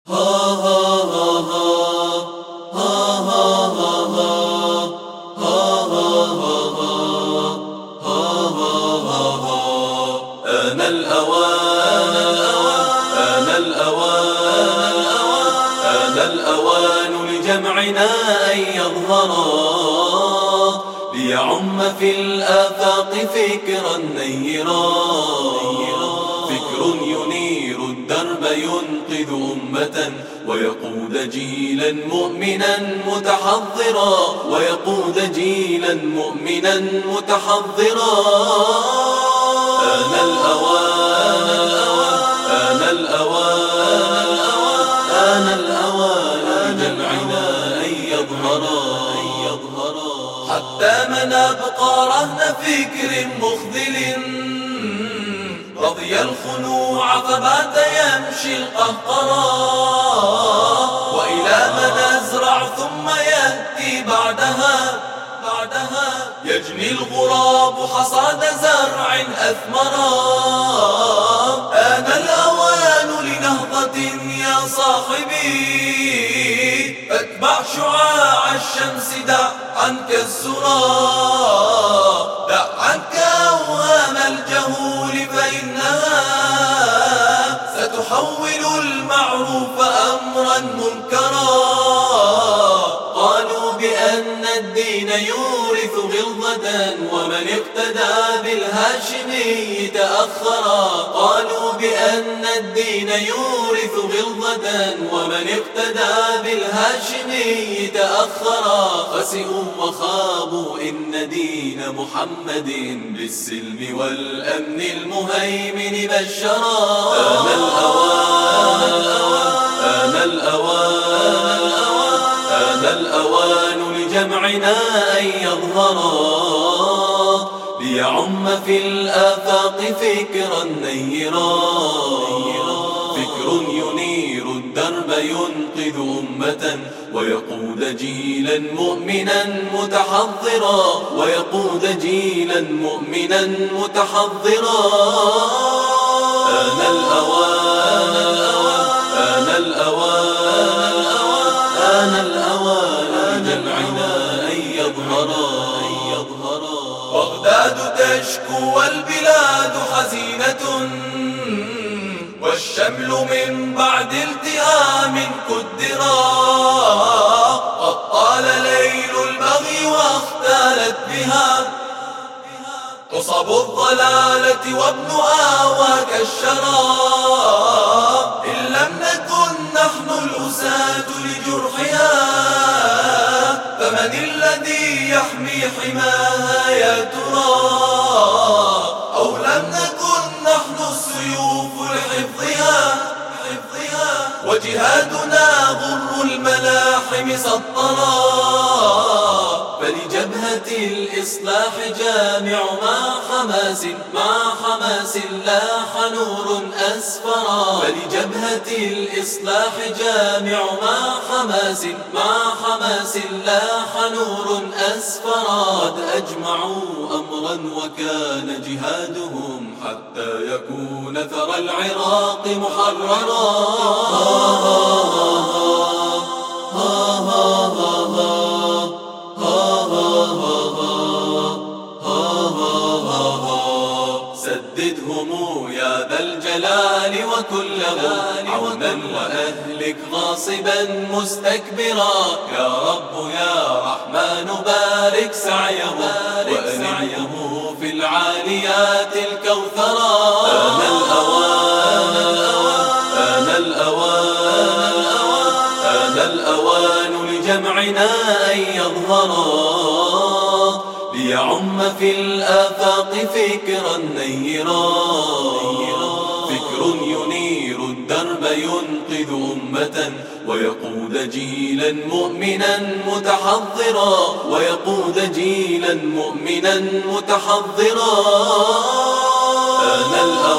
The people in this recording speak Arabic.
آن الأوان آن الأوان آن الأوان لجمعنا أن يظهرا ليعم في الآفاق فكرا نيرا، فكر ينير الدرب ينقذ أمة ويقود جيلا مؤمنا متحضرا، ويقود جيلا مؤمنا متحضرا. آن الأوان آن الأوان آن الأوان لجمعنا أن يظهرا، حتى من أبقى رهن فكر مخذل رضي الخنوع فبات يمشي القهقرا، وإلى من أزرع ثم يأتي بعدها يجني الغراب حصاد زرع أثمرا. آن الأوان لنهضة يا صاحبي، فاتبع شعاع الشمس، دع عنك الزرار، دع عنك أوهام الجهول فإنها ستحول المعروف أمرا منكرا. قالوا بأن الدين يورث غلظة ومن اقتدى بالهاشمي تأخرا، قالوا بأن الدين يورث غلظة ومن اقتدى بالهاشمي تأخرا. خسئوا وخابوا إن دين محمد بالسلم والأمن المهيمن بشرا. آن الأوان آن الأوان آن الأوان لجمعنا أن يظهرا ليعم في الآفاق فكرا نيرا، فكر ينير الدرب ينقذ أمة ويقود جيلا مؤمنا متحضرا، ويقود جيلا مؤمنا متحضرا. آن الأوان آن الأوان آن الأوان لجمعنا أن يظهرا. بغداد تشكو والبلاد حزينة، والشمل من بعد التئام كدرا. قد طال ليل البغي واختالت بها قصب الضلالة وابن آواك الشراب. إن لم نكن نحن الأساة لجرحها فمن الذي يحمي حماها يا ترى؟ أو لم نكن نحن السيوف لحفظها وجهادنا غر الملاحم سطرا. فلجبهة الإصلاح جامع مع حماس لاح نور أسفرا. فلجبهة الإصلاح جامع مع حماس لاح نور أسفرا. قد أجمعوا أمرا وكان جهادهم حتى يكون ثرى العراق محررا. سددهم يا ذا الجلال وكله عونا وأهلك غاصبا مستكبرا. يا رب يا رحمن بارك سعيه وأنعمه في العاليات الكوثرا. آن الأوان آن الأوان آن الأوان لجمعنا أن يظهرا ليعم في الآفاق فكرا نيرا، فكر ينير الدرب ينقذ أمة ويقود جيلا مؤمنا متحضرا، ويقود جيلا مؤمنا متحضرا. آن